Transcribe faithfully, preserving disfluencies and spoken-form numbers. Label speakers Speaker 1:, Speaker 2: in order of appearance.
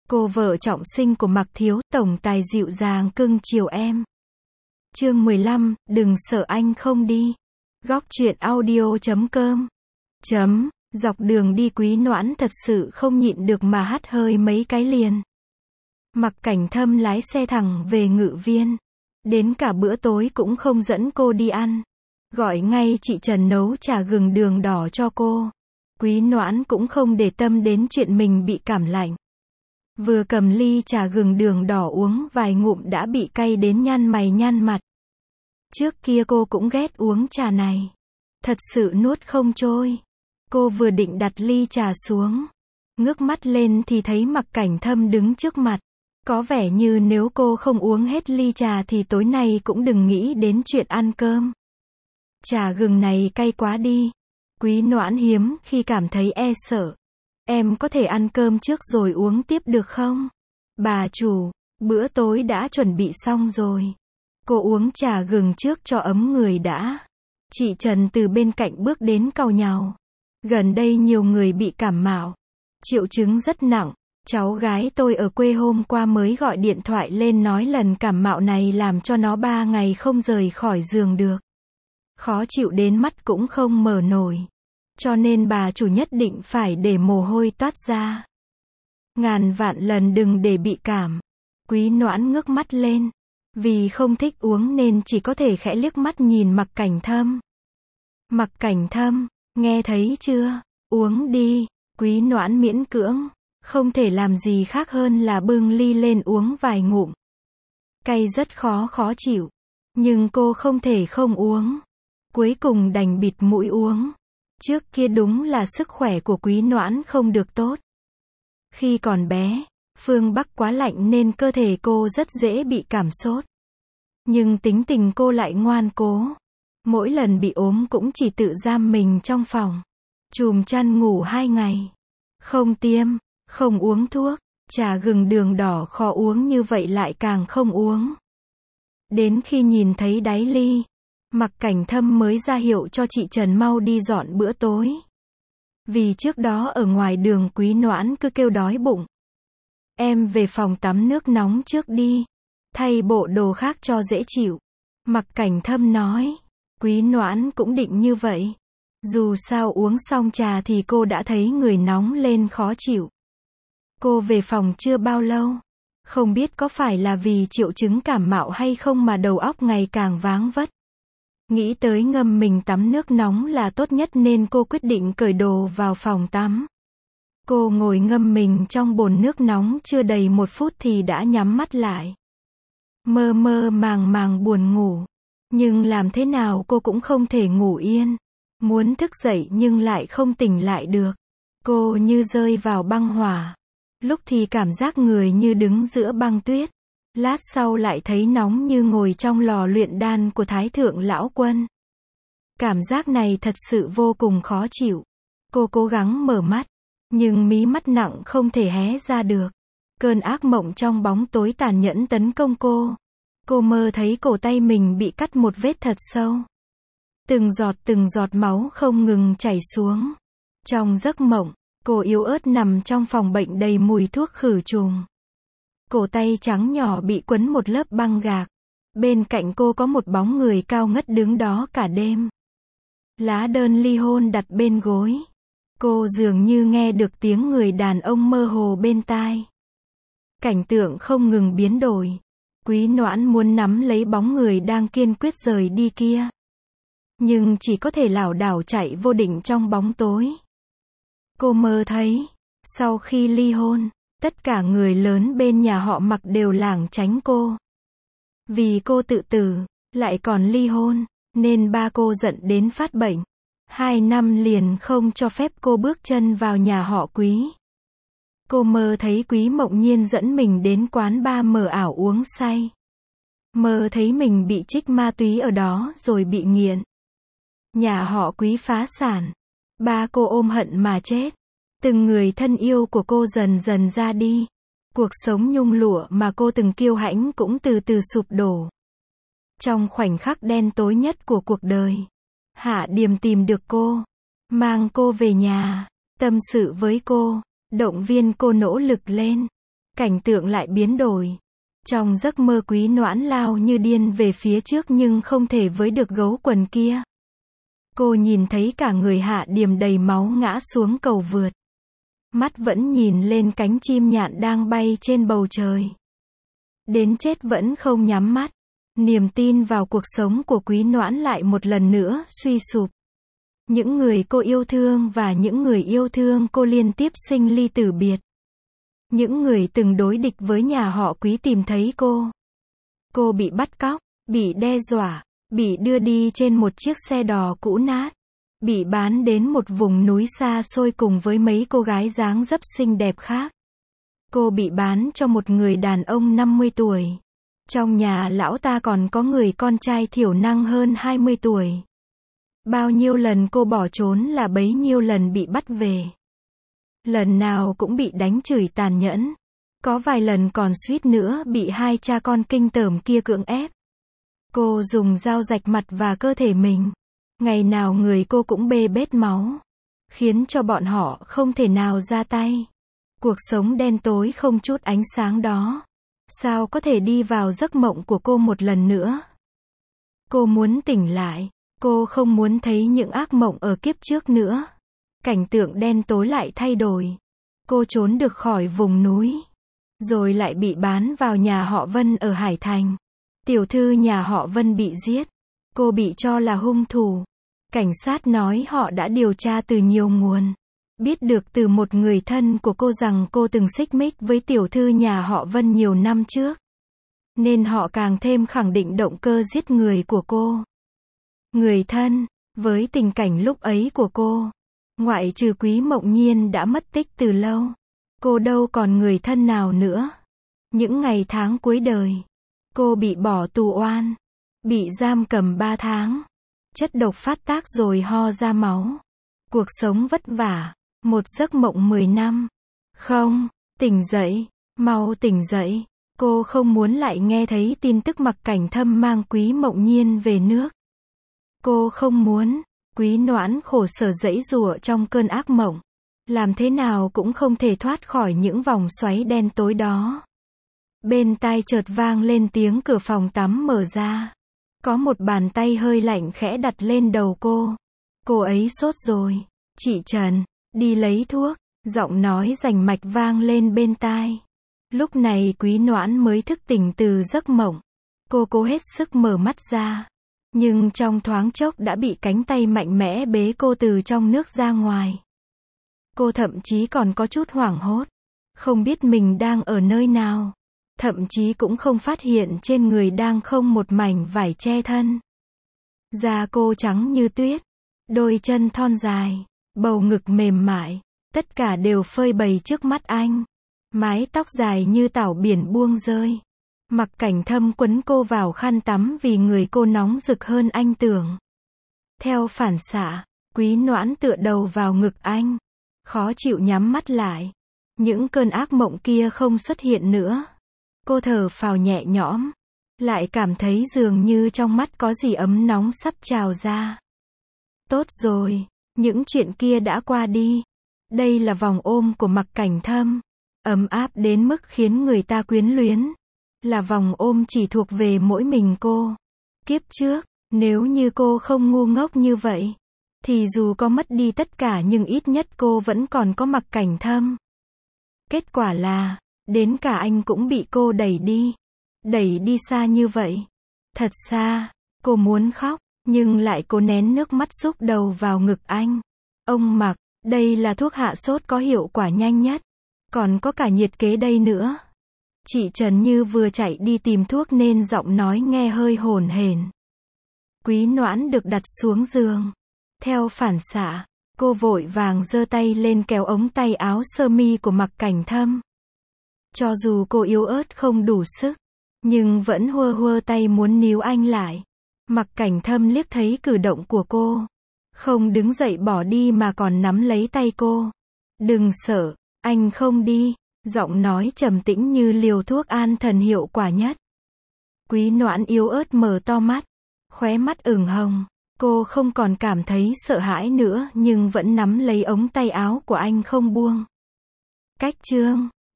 Speaker 1: Cô vợ trọng sinh của Mạc Thiếu, tổng tài dịu dàng cưng chiều em. Chương mười lăm, đừng sợ anh không đi. Góc truyện audio chấm com. Chấm, dọc đường đi Quý Noãn thật sự không nhịn được mà hắt hơi mấy cái liền. Mặc Cảnh Thâm lái xe thẳng về Ngự Viên. Đến cả bữa tối cũng không dẫn cô đi ăn. Gọi ngay chị Trần nấu trà gừng đường đỏ cho cô. Quý Noãn cũng không để tâm đến chuyện mình bị cảm lạnh. Vừa cầm ly trà gừng đường đỏ uống vài ngụm đã bị cay đến nhăn mày nhăn mặt. Trước kia cô cũng ghét uống trà này. Thật sự nuốt không trôi. Cô vừa định đặt ly trà xuống, ngước mắt lên thì thấy Mặc Cảnh Thâm đứng trước mặt. Có vẻ như nếu cô không uống hết ly trà thì tối nay cũng đừng nghĩ đến chuyện ăn cơm. Trà gừng này cay quá đi. Quý Noãn hiếm khi cảm thấy e sợ. Em có thể ăn cơm trước rồi uống tiếp được không? Bà chủ, bữa tối đã chuẩn bị xong rồi. Cô uống trà gừng trước cho ấm người đã. Chị Trần từ bên cạnh bước đến cau nhàu. Gần đây nhiều người bị cảm mạo. Triệu chứng rất nặng. Cháu gái tôi ở quê hôm qua mới gọi điện thoại lên nói lần cảm mạo này làm cho nó ba ngày không rời khỏi giường được. Khó chịu đến mắt cũng không mở nổi. Cho nên bà chủ nhất định phải để mồ hôi toát ra. Ngàn vạn lần đừng để bị cảm. Quý Noãn ngước mắt lên. Vì không thích uống nên chỉ có thể khẽ liếc mắt nhìn Mặc Cảnh Thâm. Mặc Cảnh Thâm, nghe thấy chưa? Uống đi. Quý Noãn miễn cưỡng. Không thể làm gì khác hơn là bưng ly lên uống vài ngụm. Cay rất khó khó chịu. Nhưng cô không thể không uống. Cuối cùng đành bịt mũi uống. Trước kia đúng là sức khỏe của Quý Noãn không được tốt. Khi còn bé, phương Bắc quá lạnh nên cơ thể cô rất dễ bị cảm sốt. Nhưng tính tình cô lại ngoan cố. Mỗi lần bị ốm cũng chỉ tự giam mình trong phòng. Chùm chăn ngủ hai ngày. Không tiêm, không uống thuốc. Trà gừng đường đỏ khó uống như vậy lại càng không uống. Đến khi nhìn thấy đáy ly, Mặc Cảnh Thâm mới ra hiệu cho chị Trần mau đi dọn bữa tối. Vì trước đó ở ngoài đường Quý Noãn cứ kêu đói bụng. Em về phòng tắm nước nóng trước đi. Thay bộ đồ khác cho dễ chịu. Mặc Cảnh Thâm nói. Quý Noãn cũng định như vậy. Dù sao uống xong trà thì cô đã thấy người nóng lên khó chịu. Cô về phòng chưa bao lâu. Không biết có phải là vì triệu chứng cảm mạo hay không mà đầu óc ngày càng váng vất. Nghĩ tới ngâm mình tắm nước nóng là tốt nhất nên cô quyết định cởi đồ vào phòng tắm. Cô ngồi ngâm mình trong bồn nước nóng chưa đầy một phút thì đã nhắm mắt lại. Mơ mơ màng màng buồn ngủ. Nhưng làm thế nào cô cũng không thể ngủ yên. Muốn thức dậy nhưng lại không tỉnh lại được. Cô như rơi vào băng hỏa. Lúc thì cảm giác người như đứng giữa băng tuyết. Lát sau lại thấy nóng như ngồi trong lò luyện đan của Thái Thượng Lão Quân. Cảm giác này thật sự vô cùng khó chịu. Cô cố gắng mở mắt. Nhưng mí mắt nặng không thể hé ra được. Cơn ác mộng trong bóng tối tàn nhẫn tấn công cô. Cô mơ thấy cổ tay mình bị cắt một vết thật sâu. Từng giọt từng giọt máu không ngừng chảy xuống. Trong giấc mộng, cô yếu ớt nằm trong phòng bệnh đầy mùi thuốc khử trùng. Cổ tay trắng nhỏ bị quấn một lớp băng gạc. Bên cạnh cô có một bóng người cao ngất đứng đó cả đêm. Lá đơn ly hôn đặt bên gối. Cô dường như nghe được tiếng người đàn ông mơ hồ bên tai. Cảnh tượng không ngừng biến đổi. Quý Noãn muốn nắm lấy bóng người đang kiên quyết rời đi kia. Nhưng chỉ có thể lảo đảo chạy vô định trong bóng tối. Cô mơ thấy, sau khi ly hôn, tất cả người lớn bên nhà họ Mặc đều lảng tránh cô. Vì cô tự tử, lại còn ly hôn, nên ba cô giận đến phát bệnh. Hai năm liền không cho phép cô bước chân vào nhà họ Quý. Cô mơ thấy Quý Mộng Nhiên dẫn mình đến quán bar mờ ảo uống say. Mơ thấy mình bị trích ma túy ở đó rồi bị nghiện. Nhà họ Quý phá sản. Ba cô ôm hận mà chết. Từng người thân yêu của cô dần dần ra đi. Cuộc sống nhung lụa mà cô từng kiêu hãnh cũng từ từ sụp đổ. Trong khoảnh khắc đen tối nhất của cuộc đời, Hạ Điềm tìm được cô. Mang cô về nhà. Tâm sự với cô. Động viên cô nỗ lực lên. Cảnh tượng lại biến đổi. Trong giấc mơ Quý Noãn lao như điên về phía trước nhưng không thể với được gấu quần kia. Cô nhìn thấy cả người Hạ Điềm đầy máu ngã xuống cầu vượt. Mắt vẫn nhìn lên cánh chim nhạn đang bay trên bầu trời. Đến chết vẫn không nhắm mắt. Niềm tin vào cuộc sống của Quý Noãn lại một lần nữa suy sụp. Những người cô yêu thương và những người yêu thương cô liên tiếp sinh ly tử biệt. Những người từng đối địch với nhà họ Quý tìm thấy cô. Cô bị bắt cóc, bị đe dọa, bị đưa đi trên một chiếc xe đò cũ nát, bị bán đến một vùng núi xa xôi cùng với mấy cô gái dáng dấp xinh đẹp khác. Cô bị bán cho một người đàn ông năm mươi tuổi. Trong nhà lão ta còn có người con trai thiểu năng hơn hai mươi tuổi. Bao nhiêu lần cô bỏ trốn là bấy nhiêu lần bị bắt về. Lần nào cũng bị đánh chửi tàn nhẫn. Có vài lần còn suýt nữa bị hai cha con kinh tởm kia cưỡng ép. Cô dùng dao rạch mặt và cơ thể mình. Ngày nào người cô cũng bê bết máu. Khiến cho bọn họ không thể nào ra tay. Cuộc sống đen tối không chút ánh sáng đó. Sao có thể đi vào giấc mộng của cô một lần nữa? Cô muốn tỉnh lại. Cô không muốn thấy những ác mộng ở kiếp trước nữa. Cảnh tượng đen tối lại thay đổi. Cô trốn được khỏi vùng núi. Rồi lại bị bán vào nhà họ Vân ở Hải Thành. Tiểu thư nhà họ Vân bị giết. Cô bị cho là hung thủ. Cảnh sát nói họ đã điều tra từ nhiều nguồn. Biết được từ một người thân của cô rằng cô từng xích mích với tiểu thư nhà họ Vân nhiều năm trước. Nên họ càng thêm khẳng định động cơ giết người của cô. Người thân, với tình cảnh lúc ấy của cô, ngoại trừ Quý Mộng Nhiên đã mất tích từ lâu. Cô đâu còn người thân nào nữa. Những ngày tháng cuối đời, cô bị bỏ tù oan, bị giam cầm ba tháng, chất độc phát tác rồi ho ra máu. Cuộc sống vất vả, một giấc mộng mười năm. Không, tỉnh dậy, mau tỉnh dậy. Cô không muốn lại nghe thấy tin tức Mặc Cảnh Thâm mang Quý Mộng Nhiên về nước. Cô không muốn. Quý Noãn khổ sở giãy giụa trong cơn ác mộng. Làm thế nào cũng không thể thoát khỏi những vòng xoáy đen tối đó. Bên tai chợt vang lên tiếng cửa phòng tắm mở ra. Có một bàn tay hơi lạnh khẽ đặt lên đầu cô. Cô ấy sốt rồi. Chị Trần, đi lấy thuốc. Giọng nói rành mạch vang lên bên tai. Lúc này Quý Noãn mới thức tỉnh từ giấc mộng. Cô cố hết sức mở mắt ra. Nhưng trong thoáng chốc đã bị cánh tay mạnh mẽ bế cô từ trong nước ra ngoài. Cô thậm chí còn có chút hoảng hốt. Không biết mình đang ở nơi nào. Thậm chí cũng không phát hiện trên người đang không một mảnh vải che thân. Da cô trắng như tuyết. Đôi chân thon dài. Bầu ngực mềm mại. Tất cả đều phơi bày trước mắt anh. Mái tóc dài như tảo biển buông rơi. Mặc Cảnh Thâm quấn cô vào khăn tắm vì người cô nóng rực hơn anh tưởng. Theo phản xạ, Quý Noãn tựa đầu vào ngực anh. Khó chịu nhắm mắt lại. Những cơn ác mộng kia không xuất hiện nữa. Cô thở phào nhẹ nhõm. Lại cảm thấy dường như trong mắt có gì ấm nóng sắp trào ra. Tốt rồi, những chuyện kia đã qua đi. Đây là vòng ôm của Mặc Cảnh Thâm. Ấm áp đến mức khiến người ta quyến luyến. Là vòng ôm chỉ thuộc về mỗi mình cô. Kiếp trước, nếu như cô không ngu ngốc như vậy, thì dù có mất đi tất cả nhưng ít nhất cô vẫn còn có Mặc Cảnh Thâm. Kết quả là, đến cả anh cũng bị cô đẩy đi. Đẩy đi xa như vậy. Thật xa, cô muốn khóc, nhưng lại cố nén nước mắt rúc đầu vào ngực anh. Ông Mặc, đây là thuốc hạ sốt có hiệu quả nhanh nhất. Còn có cả nhiệt kế đây nữa. Chị Trần như vừa chạy đi tìm thuốc nên giọng nói nghe hơi hổn hển. Quý Noãn được đặt xuống giường. Theo phản xạ, cô vội vàng giơ tay lên kéo ống tay áo sơ mi của Mặc Cảnh Thâm. Cho dù cô yếu ớt không đủ sức, nhưng vẫn hơ hơ tay muốn níu anh lại. Mặc Cảnh Thâm liếc thấy cử động của cô. Không đứng dậy bỏ đi mà còn nắm lấy tay cô. Đừng sợ, anh không đi. Giọng nói trầm tĩnh như liều thuốc an thần hiệu quả nhất. Quý Noãn yếu ớt mở to mắt. Khóe mắt ửng hồng. Cô không còn cảm thấy sợ hãi nữa nhưng vẫn nắm lấy ống tay áo của anh không buông. Cách chương